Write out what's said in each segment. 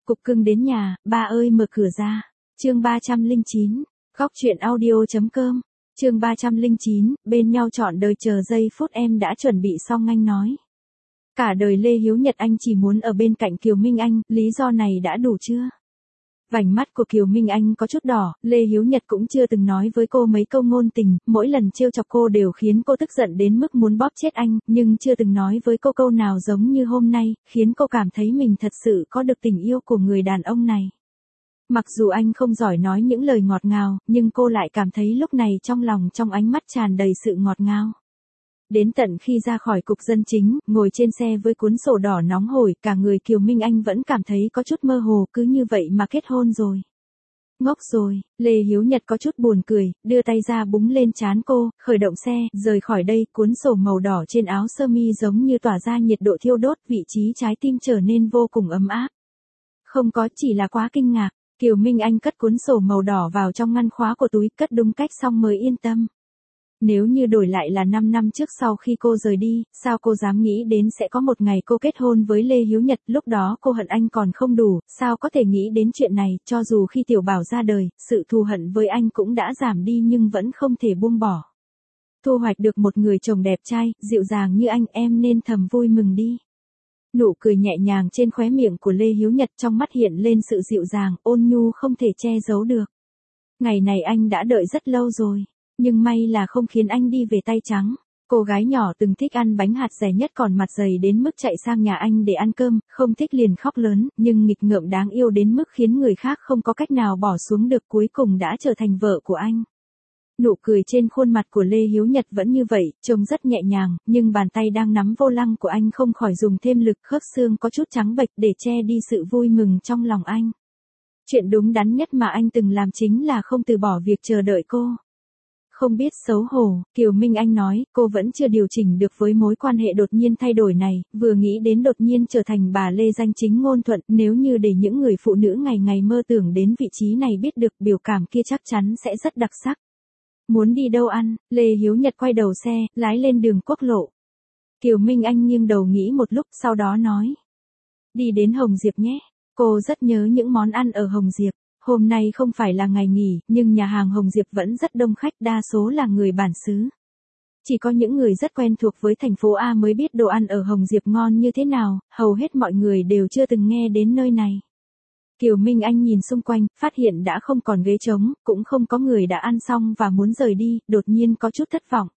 Cục cưng đến nhà, ba ơi mở cửa ra. Chương 309, Góc truyện audio.com. Chương 309, bên nhau trọn đời chờ giây phút em đã chuẩn bị xong anh nói. Cả đời Lê Hiếu Nhật anh chỉ muốn ở bên cạnh Kiều Minh Anh, lý do này đã đủ chưa? Vành mắt của Kiều Minh Anh có chút đỏ, Lê Hiếu Nhật cũng chưa từng nói với cô mấy câu ngôn tình, mỗi lần trêu chọc cô đều khiến cô tức giận đến mức muốn bóp chết anh, nhưng chưa từng nói với cô câu nào giống như hôm nay, khiến cô cảm thấy mình thật sự có được tình yêu của người đàn ông này. Mặc dù anh không giỏi nói những lời ngọt ngào, nhưng cô lại cảm thấy lúc này trong lòng trong ánh mắt tràn đầy sự ngọt ngào. Đến tận khi ra khỏi cục dân chính, ngồi trên xe với cuốn sổ đỏ nóng hổi, cả người Kiều Minh Anh vẫn cảm thấy có chút mơ hồ, cứ như vậy mà kết hôn rồi. Ngốc rồi, Lê Hiếu Nhật có chút buồn cười, đưa tay ra búng lên trán cô, khởi động xe, rời khỏi đây, cuốn sổ màu đỏ trên áo sơ mi giống như tỏa ra nhiệt độ thiêu đốt, vị trí trái tim trở nên vô cùng ấm áp. Không có, chỉ là quá kinh ngạc, Kiều Minh Anh cất cuốn sổ màu đỏ vào trong ngăn khóa của túi, cất đúng cách xong mới yên tâm. Nếu như đổi lại là 5 năm trước sau khi cô rời đi, sao cô dám nghĩ đến sẽ có một ngày cô kết hôn với Lê Hiếu Nhật, lúc đó cô hận anh còn không đủ, sao có thể nghĩ đến chuyện này, cho dù khi Tiểu Bảo ra đời, sự thù hận với anh cũng đã giảm đi nhưng vẫn không thể buông bỏ. Thu hoạch được một người chồng đẹp trai, dịu dàng như anh, em nên thầm vui mừng đi. Nụ cười nhẹ nhàng trên khóe miệng của Lê Hiếu Nhật, trong mắt hiện lên sự dịu dàng, ôn nhu không thể che giấu được. Ngày này anh đã đợi rất lâu rồi. Nhưng may là không khiến anh đi về tay trắng. Cô gái nhỏ từng thích ăn bánh hạt dẻ nhất còn mặt dày đến mức chạy sang nhà anh để ăn cơm, không thích liền khóc lớn, nhưng nghịch ngợm đáng yêu đến mức khiến người khác không có cách nào bỏ xuống được, cuối cùng đã trở thành vợ của anh. Nụ cười trên khuôn mặt của Lê Hiếu Nhật vẫn như vậy, trông rất nhẹ nhàng, nhưng bàn tay đang nắm vô lăng của anh không khỏi dùng thêm lực, khớp xương có chút trắng bệch để che đi sự vui mừng trong lòng anh. Chuyện đúng đắn nhất mà anh từng làm chính là không từ bỏ việc chờ đợi cô. Không biết xấu hổ, Kiều Minh Anh nói, cô vẫn chưa điều chỉnh được với mối quan hệ đột nhiên thay đổi này, vừa nghĩ đến đột nhiên trở thành bà Lê danh chính ngôn thuận, nếu như để những người phụ nữ ngày ngày mơ tưởng đến vị trí này biết được biểu cảm kia chắc chắn sẽ rất đặc sắc. Muốn đi đâu ăn, Lê Hiếu Nhật quay đầu xe, lái lên đường quốc lộ. Kiều Minh Anh nghiêng đầu nghĩ một lúc, sau đó nói. Đi đến Hồng Diệp nhé, cô rất nhớ những món ăn ở Hồng Diệp. Hôm nay không phải là ngày nghỉ, nhưng nhà hàng Hồng Diệp vẫn rất đông khách, đa số là người bản xứ. Chỉ có những người rất quen thuộc với thành phố A mới biết đồ ăn ở Hồng Diệp ngon như thế nào, hầu hết mọi người đều chưa từng nghe đến nơi này. Kiều Minh Anh nhìn xung quanh, phát hiện đã không còn ghế trống, cũng không có người đã ăn xong và muốn rời đi, đột nhiên có chút thất vọng.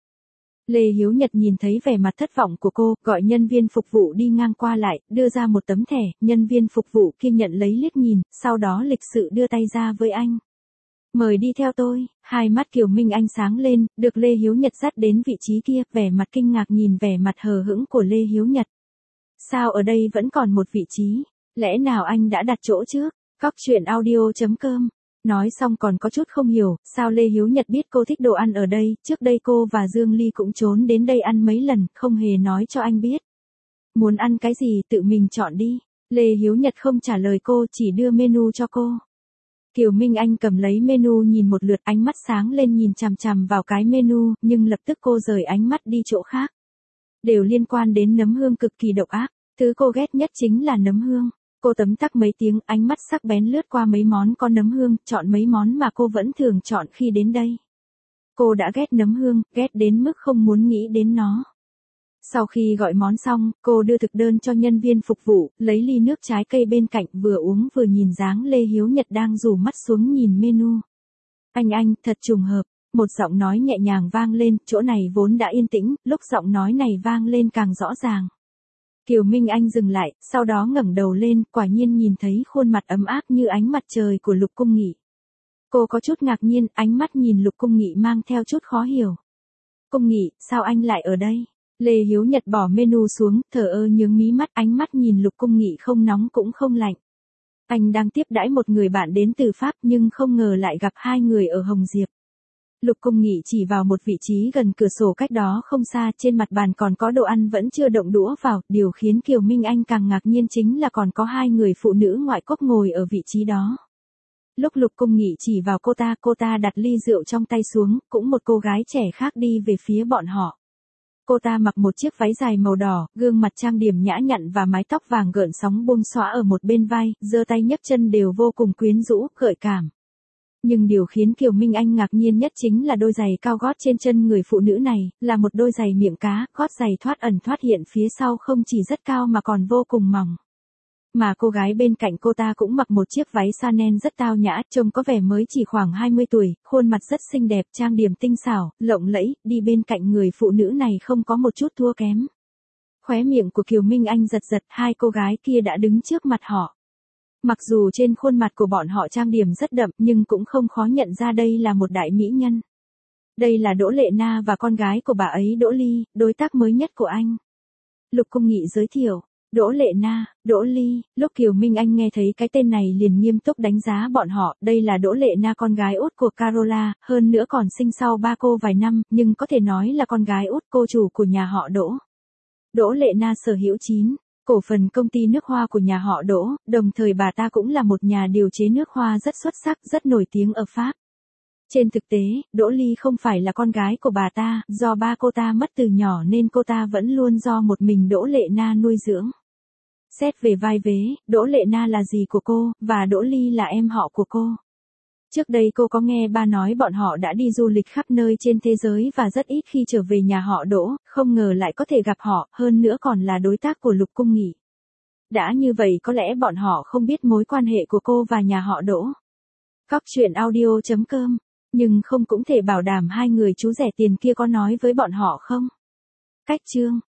Lê Hiếu Nhật nhìn thấy vẻ mặt thất vọng của cô, gọi nhân viên phục vụ đi ngang qua lại, đưa ra một tấm thẻ, nhân viên phục vụ kia nhận lấy liếc nhìn, sau đó lịch sự đưa tay ra với anh. Mời đi theo tôi, hai mắt Kiều Minh Anh sáng lên, được Lê Hiếu Nhật dắt đến vị trí kia, vẻ mặt kinh ngạc nhìn vẻ mặt hờ hững của Lê Hiếu Nhật. Sao ở đây vẫn còn một vị trí, lẽ nào anh đã đặt chỗ trước? Góc truyện audio.com. Nói xong còn có chút không hiểu, sao Lê Hiếu Nhật biết cô thích đồ ăn ở đây, trước đây cô và Dương Ly cũng trốn đến đây ăn mấy lần, không hề nói cho anh biết. Muốn ăn cái gì tự mình chọn đi, Lê Hiếu Nhật không trả lời cô, chỉ đưa menu cho cô. Kiều Minh Anh cầm lấy menu nhìn một lượt, ánh mắt sáng lên nhìn chằm chằm vào cái menu, nhưng lập tức cô rời ánh mắt đi chỗ khác. Đều liên quan đến nấm hương cực kỳ độc ác, thứ cô ghét nhất chính là nấm hương. Cô tấm tắc mấy tiếng, ánh mắt sắc bén lướt qua mấy món có nấm hương, chọn mấy món mà cô vẫn thường chọn khi đến đây. Cô đã ghét nấm hương, ghét đến mức không muốn nghĩ đến nó. Sau khi gọi món xong, cô đưa thực đơn cho nhân viên phục vụ, lấy ly nước trái cây bên cạnh, vừa uống vừa nhìn dáng Lê Hiếu Nhật đang rủ mắt xuống nhìn menu. Anh, thật trùng hợp, một giọng nói nhẹ nhàng vang lên, chỗ này vốn đã yên tĩnh, lúc giọng nói này vang lên càng rõ ràng. Kiều Minh Anh dừng lại, sau đó ngẩng đầu lên, quả nhiên nhìn thấy khuôn mặt ấm áp như ánh mặt trời của Lục Cung Nghị. Cô có chút ngạc nhiên, ánh mắt nhìn Lục Cung Nghị mang theo chút khó hiểu. Cung Nghị, sao anh lại ở đây? Lê Hiếu Nhật bỏ menu xuống, thờ ơ nhướng mí mắt, ánh mắt nhìn Lục Cung Nghị không nóng cũng không lạnh. Anh đang tiếp đãi một người bạn đến từ Pháp nhưng không ngờ lại gặp hai người ở Hồng Diệp. Lục Cung Nghị chỉ vào một vị trí gần cửa sổ cách đó không xa, trên mặt bàn còn có đồ ăn vẫn chưa động đũa vào, điều khiến Kiều Minh Anh càng ngạc nhiên chính là còn có hai người phụ nữ ngoại quốc ngồi ở vị trí đó. Lúc Lục Cung Nghị chỉ vào cô ta đặt ly rượu trong tay xuống, cũng một cô gái trẻ khác đi về phía bọn họ. Cô ta mặc một chiếc váy dài màu đỏ, gương mặt trang điểm nhã nhặn và mái tóc vàng gợn sóng buông xõa ở một bên vai, giơ tay nhấc chân đều vô cùng quyến rũ, gợi cảm. Nhưng điều khiến Kiều Minh Anh ngạc nhiên nhất chính là đôi giày cao gót trên chân người phụ nữ này, là một đôi giày miệng cá, gót giày thoát ẩn thoát hiện phía sau không chỉ rất cao mà còn vô cùng mỏng. Mà cô gái bên cạnh cô ta cũng mặc một chiếc váy Chanel rất tao nhã, trông có vẻ mới chỉ khoảng 20 tuổi, khuôn mặt rất xinh đẹp, trang điểm tinh xảo, lộng lẫy, đi bên cạnh người phụ nữ này không có một chút thua kém. Khóe miệng của Kiều Minh Anh giật giật, hai cô gái kia đã đứng trước mặt họ. Mặc dù trên khuôn mặt của bọn họ trang điểm rất đậm nhưng cũng không khó nhận ra đây là một đại mỹ nhân. Đây là Đỗ Lệ Na và con gái của bà ấy Đỗ Ly, đối tác mới nhất của anh. Lục Cung Nghị giới thiệu. Đỗ Lệ Na, Đỗ Ly, lúc Kiều Minh Anh nghe thấy cái tên này liền nghiêm túc đánh giá bọn họ, đây là Đỗ Lệ Na con gái út của Carola, hơn nữa còn sinh sau ba cô vài năm, nhưng có thể nói là con gái út cô chủ của nhà họ Đỗ. Đỗ Lệ Na sở hữu 9 cổ phần công ty nước hoa của nhà họ Đỗ, đồng thời bà ta cũng là một nhà điều chế nước hoa rất xuất sắc, rất nổi tiếng ở Pháp. Trên thực tế, Đỗ Ly không phải là con gái của bà ta, do ba cô ta mất từ nhỏ nên cô ta vẫn luôn do một mình Đỗ Lệ Na nuôi dưỡng. Xét về vai vế, Đỗ Lệ Na là dì của cô, và Đỗ Ly là em họ của cô. Trước đây cô có nghe ba nói bọn họ đã đi du lịch khắp nơi trên thế giới và rất ít khi trở về nhà họ Đỗ, không ngờ lại có thể gặp họ, hơn nữa còn là đối tác của Lục Cung Nghị. Đã như vậy có lẽ bọn họ không biết mối quan hệ của cô và nhà họ Đỗ. Góc truyện audio.com, nhưng không cũng thể bảo đảm hai người chú rẻ tiền kia có nói với bọn họ không? Cách chương